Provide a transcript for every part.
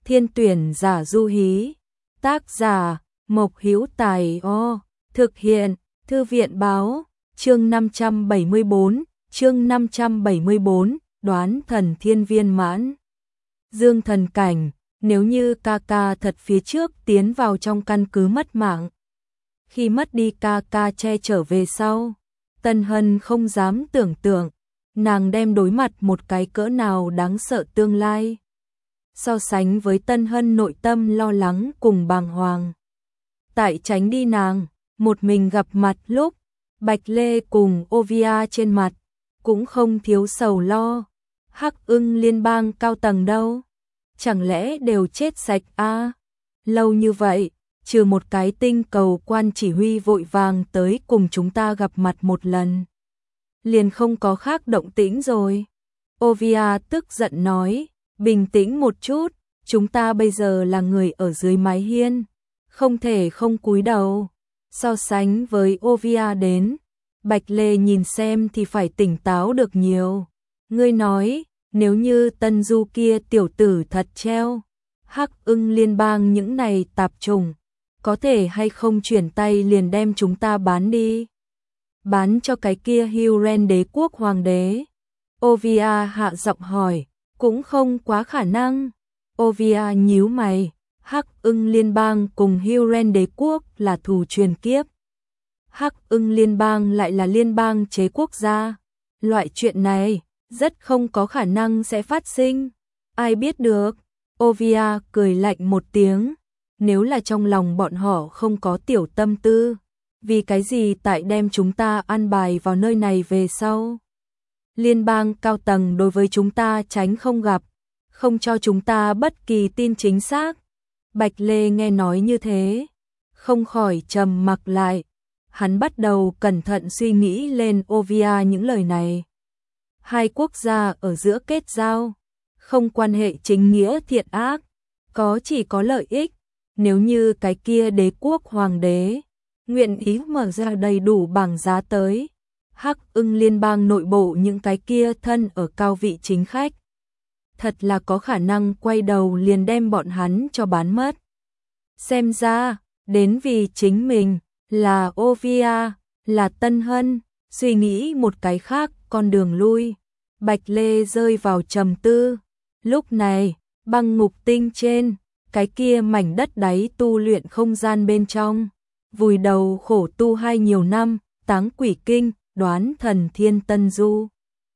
Thiên tuyển giả du hí. Tác giả Mộc Hữu Tài. Thực hiện Thư viện báo. Chương 574, đoán thần thiên viên mãn. Dương thần cảnh, nếu như ca ca thật phía trước tiến vào trong căn cứ mất mạng. Khi mất đi ca ca che chở về sau, Tân Hân không dám tưởng tượng, nàng đem đối mặt một cái cỡ nào đáng sợ tương lai. So sánh với Tân Hân nội tâm lo lắng cùng bàng hoàng. Tại tránh đi nàng, một mình gặp mặt lúc, Bạch Lê cùng Ovia trên mặt, cũng không thiếu sầu lo. Hắc Ưng liên bang cao tầng đâu? Chẳng lẽ đều chết sạch à? Lâu như vậy, trừ một cái tinh cầu quan chỉ huy vội vàng tới cùng chúng ta gặp mặt một lần. Liền không có khác động tĩnh rồi. Ovia tức giận nói, bình tĩnh một chút, chúng ta bây giờ là người ở dưới mái hiên, không thể không cúi đầu. So sánh với Ovia đến, Bạch Lê nhìn xem thì phải tỉnh táo được nhiều. Ngươi nói, nếu như Tân Du kia tiểu tử thật treo, Hắc Ưng liên bang những này tạp trùng, có thể hay không chuyển tay liền đem chúng ta bán đi? Bán cho cái kia Huren đế quốc hoàng đế? Ovia hạ giọng hỏi, cũng không quá khả năng. Ovia nhíu mày, Hắc Ưng liên bang cùng Huren đế quốc là thù truyền kiếp. Hắc Ưng liên bang lại là liên bang chế quốc gia. Loại chuyện này rất không có khả năng sẽ phát sinh. Ai biết được? Ovia cười lạnh một tiếng. Nếu là trong lòng bọn họ không có tiểu tâm tư, vì cái gì tại đem chúng ta ăn bài vào nơi này về sau? Liên bang cao tầng đối với chúng ta tránh không gặp, không cho chúng ta bất kỳ tin chính xác. Bạch Lê nghe nói như thế, không khỏi trầm mặc lại. Hắn bắt đầu cẩn thận suy nghĩ lên Ovia những lời này. Hai quốc gia ở giữa kết giao, không quan hệ chính nghĩa thiện ác, chỉ có lợi ích. Nếu như cái kia đế quốc hoàng đế nguyện ý mở ra đầy đủ bảng giá tới, Hắc Ưng liên bang nội bộ những cái kia thân ở cao vị chính khách, thật là có khả năng quay đầu liền đem bọn hắn cho bán mất. Xem ra, đến vì chính mình, là Ovia, là Tân Hân, suy nghĩ một cái khác con đường lui. Bạch Lê rơi vào trầm tư. Lúc này, băng ngục tinh trên, cái kia mảnh đất đáy tu luyện không gian bên trong, vùi đầu khổ tu nhiều năm, Táng Quỷ Kinh, đoán thần thiên Tân Du.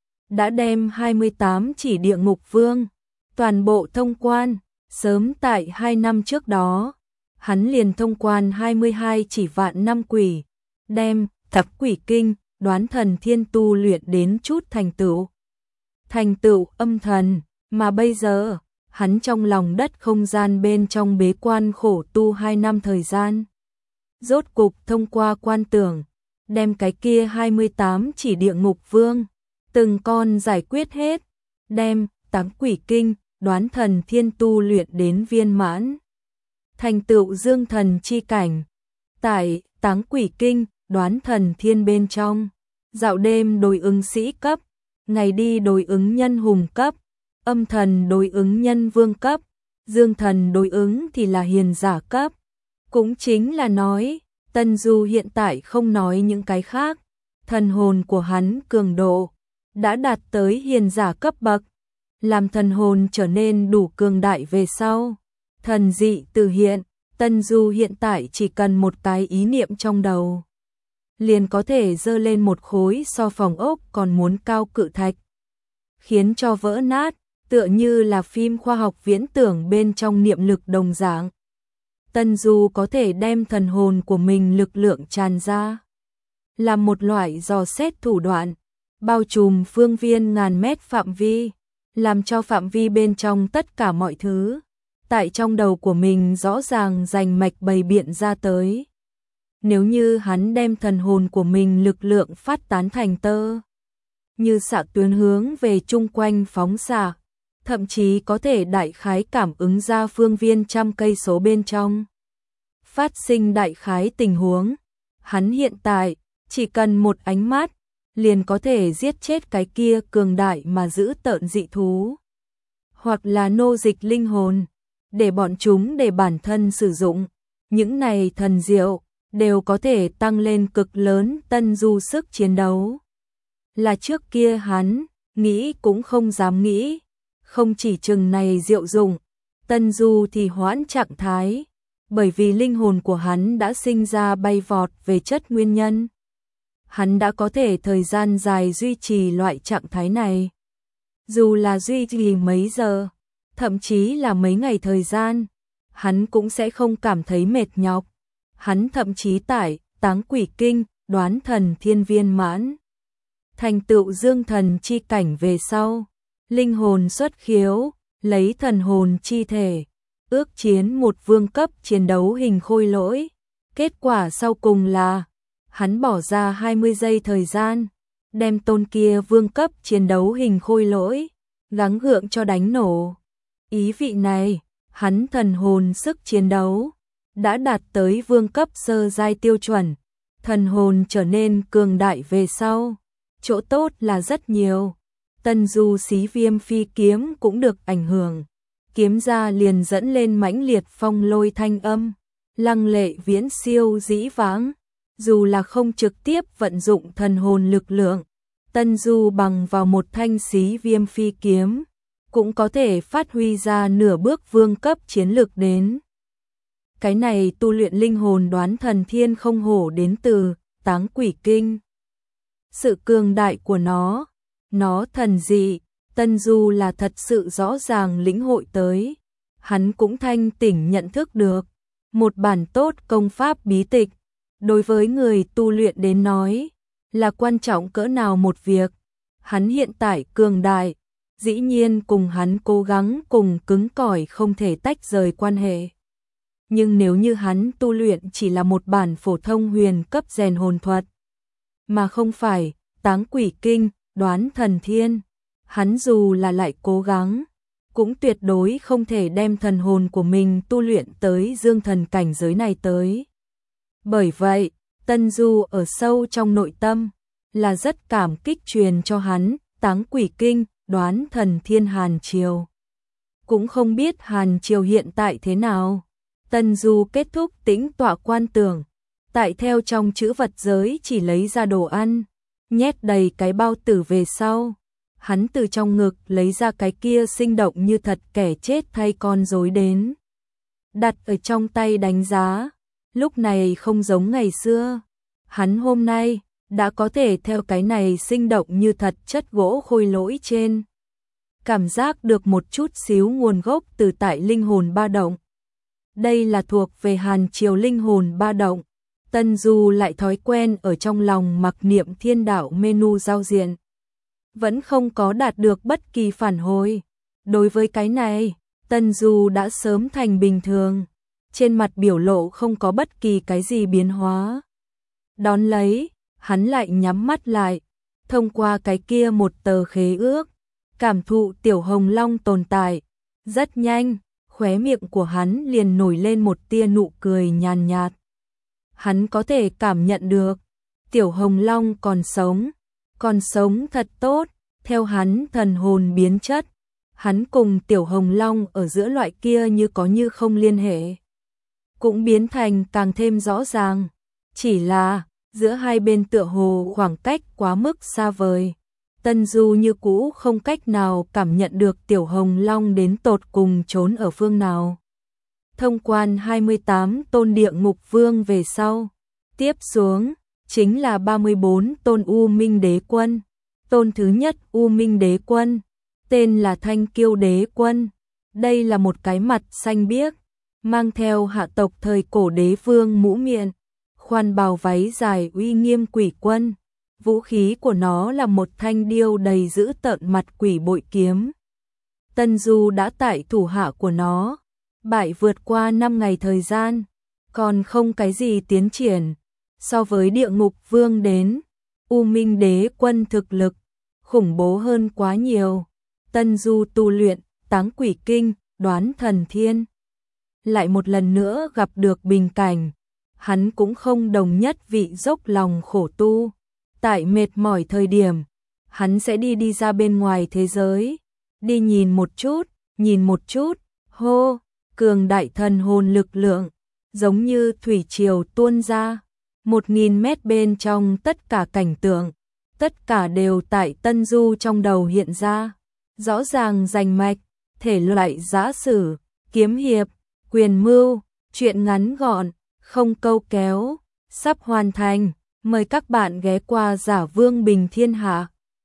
Đã đem 28 chỉ địa ngục vương, toàn bộ thông quan, sớm tại 2 năm trước đó. Hắn liền thông quan 22 chỉ vạn năm quỷ, đem Thập Quỷ Kinh, đoán thần thiên tu luyện đến chút thành tựu âm thần, mà bây giờ, hắn trong lòng đất không gian bên trong bế quan khổ tu 2 năm thời gian. Rốt cục thông qua quan tưởng, đem cái kia 28 chỉ địa ngục vương, từng con giải quyết hết, đem Táng Quỷ Kinh, đoán thần thiên tu luyện đến viên mãn. Thành tựu dương thần chi cảnh. Tại Táng Quỷ Kinh, đoán thần thiên bên trong, dạo đêm đối ứng sĩ cấp, ngày đi đối ứng nhân hùng cấp, âm thần đối ứng nhân vương cấp, dương thần đối ứng thì là hiền giả cấp. Cũng chính là nói, Tân Du hiện tại không nói những cái khác, thần hồn của hắn cường độ đã đạt tới hiền giả cấp bậc, làm thần hồn trở nên đủ cường đại về sau. Thần dị tự hiện, Tân Du hiện tại chỉ cần một cái ý niệm trong đầu, liền có thể dơ lên một khối so phòng ốc còn muốn cao cự thạch, khiến cho vỡ nát, tựa như là phim khoa học viễn tưởng bên trong niệm lực đồng dạng. Tân Du có thể đem thần hồn của mình lực lượng tràn ra, làm một loại dò xét thủ đoạn, bao trùm phương viên ngàn mét phạm vi, làm cho phạm vi bên trong tất cả mọi thứ tại trong đầu của mình rõ ràng rành mạch bày biện ra tới. Nếu như hắn đem thần hồn của mình lực lượng phát tán thành tơ, như xạ tuyến hướng về chung quanh phóng xạ, thậm chí có thể đại khái cảm ứng ra phương viên trăm cây số bên trong phát sinh đại khái tình huống. Hắn hiện tại chỉ cần một ánh mắt liền có thể giết chết cái kia cường đại mà giữ tợn dị thú, hoặc là nô dịch linh hồn. để bọn chúng để bản thân sử dụng. Những này thần diệu đều có thể tăng lên cực lớn Tân Du sức chiến đấu. Là trước kia hắn nghĩ cũng không dám nghĩ, không chỉ chừng này diệu dụng, Tân Du thì hoãn trạng thái, bởi vì linh hồn của hắn đã sinh ra bay vọt về chất nguyên nhân. Hắn đã có thể thời gian dài duy trì loại trạng thái này. Dù là duy trì mấy giờ, thậm chí là mấy ngày thời gian, hắn cũng sẽ không cảm thấy mệt nhọc. Hắn thậm chí tại Táng Quỷ Kinh, Đoán Thần Thiên viên mãn, thành tựu dương thần chi cảnh về sau, linh hồn xuất khiếu, lấy thần hồn chi thể, ước chiến một vương cấp chiến đấu hình khôi lỗi. Kết quả sau cùng là, hắn bỏ ra 20 giây thời gian, đem tôn kia vương cấp chiến đấu hình khôi lỗi, gắng gượng cho đánh nổ. Ý vị này, hắn thần hồn sức chiến đấu đã đạt tới vương cấp sơ giai tiêu chuẩn, thần hồn trở nên cường đại về sau. Chỗ tốt là rất nhiều. Tân Du xí viêm phi kiếm cũng được ảnh hưởng. Kiếm ra liền dẫn lên mãnh liệt phong lôi thanh âm, lăng lệ viễn siêu dĩ vãng. Dù là không trực tiếp vận dụng thần hồn lực lượng, Tân Du bằng vào một thanh xí viêm phi kiếm, cũng có thể phát huy ra nửa bước vương cấp chiến lực đến. Cái này tu luyện linh hồn đoán thần thiên không hổ đến từ Táng Quỷ Kinh. Sự cường đại của nó thần dị, Tân Du là thật sự rõ ràng lĩnh hội tới. Hắn cũng thanh tỉnh nhận thức được, một bản tốt công pháp bí tịch, đối với người tu luyện đến nói, là quan trọng cỡ nào một việc. Hắn hiện tại cường đại, dĩ nhiên cùng hắn cố gắng cùng cứng cỏi không thể tách rời quan hệ. Nhưng nếu như hắn tu luyện chỉ là một bản phổ thông huyền cấp rèn hồn thuật, mà không phải Táng Quỷ Kinh, Đoán Thần Thiên, hắn dù là lại cố gắng, cũng tuyệt đối không thể đem thần hồn của mình tu luyện tới dương thần cảnh giới này tới. Bởi vậy, Tân Du ở sâu trong nội tâm, là rất cảm kích truyền cho hắn Táng Quỷ Kinh, Đoán Thần Thiên Hàn Triều. Cũng không biết Hàn Triều hiện tại thế nào. Tân Du kết thúc tĩnh tọa quan tưởng, tại theo trong chữ vật giới chỉ lấy ra đồ ăn, nhét đầy cái bao tử về sau. Hắn từ trong ngực lấy ra cái kia sinh động như thật kẻ chết thay con rối đến. Đặt ở trong tay đánh giá, lúc này không giống ngày xưa. Hắn hôm nay đã có thể theo cái này sinh động như thật chất gỗ khôi lỗi trên, cảm giác được một chút xíu nguồn gốc từ tại linh hồn ba động. Đây là thuộc về Hàn Triều linh hồn ba động. Tân Du lại thói quen ở trong lòng mặc niệm thiên đạo menu giao diện, vẫn không có đạt được bất kỳ phản hồi. Đối với cái này, Tân Du đã sớm thành bình thường, trên mặt biểu lộ không có bất kỳ cái gì biến hóa. Đón lấy, hắn lại nhắm mắt lại, thông qua cái kia một tờ khế ước, cảm thụ Tiểu Hồng Long tồn tại. Rất nhanh, khóe miệng của hắn liền nổi lên một tia nụ cười nhàn nhạt. Hắn có thể cảm nhận được, Tiểu Hồng Long còn sống thật tốt. Theo hắn thần hồn biến chất, hắn cùng Tiểu Hồng Long ở giữa loại kia như có như không liên hệ, cũng biến thành càng thêm rõ ràng. Chỉ là, giữa hai bên tựa hồ khoảng cách quá mức xa vời. Tân Du như cũ không cách nào cảm nhận được Tiểu Hồng Long đến tột cùng trốn ở phương nào. Thông quan 28 tôn địa ngục vương về sau, tiếp xuống chính là 34 tôn U Minh Đế Quân. Tôn thứ nhất U Minh Đế Quân, tên là Thanh Kiêu Đế Quân. Đây là một cái mặt xanh biếc, mang theo hạ tộc thời cổ đế vương mũ miệng, khoan bào váy dài uy nghiêm quỷ quân. Vũ khí của nó là một thanh điêu đầy dữ tợn mặt quỷ bội kiếm. Tân Du đã tại thủ hạ của nó bại vượt qua 5 ngày thời gian, còn không cái gì tiến triển. So với địa ngục vương đến, U Minh Đế Quân thực lực khủng bố hơn quá nhiều. Tân Du tu luyện Táng Quỷ Kinh, Đoán Thần Thiên, lại một lần nữa gặp được bình cảnh. Hắn cũng không đồng nhất vị dốc lòng khổ tu. Tại mệt mỏi thời điểm, hắn sẽ đi ra bên ngoài thế giới, đi nhìn một chút, hô, cường đại thần hồn lực lượng, giống như thủy triều tuôn ra, 1000 mét bên trong tất cả cảnh tượng, tất cả đều tại Tân Du trong đầu hiện ra, rõ ràng rành mạch, thể loại giã sử, kiếm hiệp, quyền mưu, truyện ngắn gọn, không câu kéo, sắp hoàn thành, mời các bạn ghé qua Giả Vương Bình Thiên Hạ.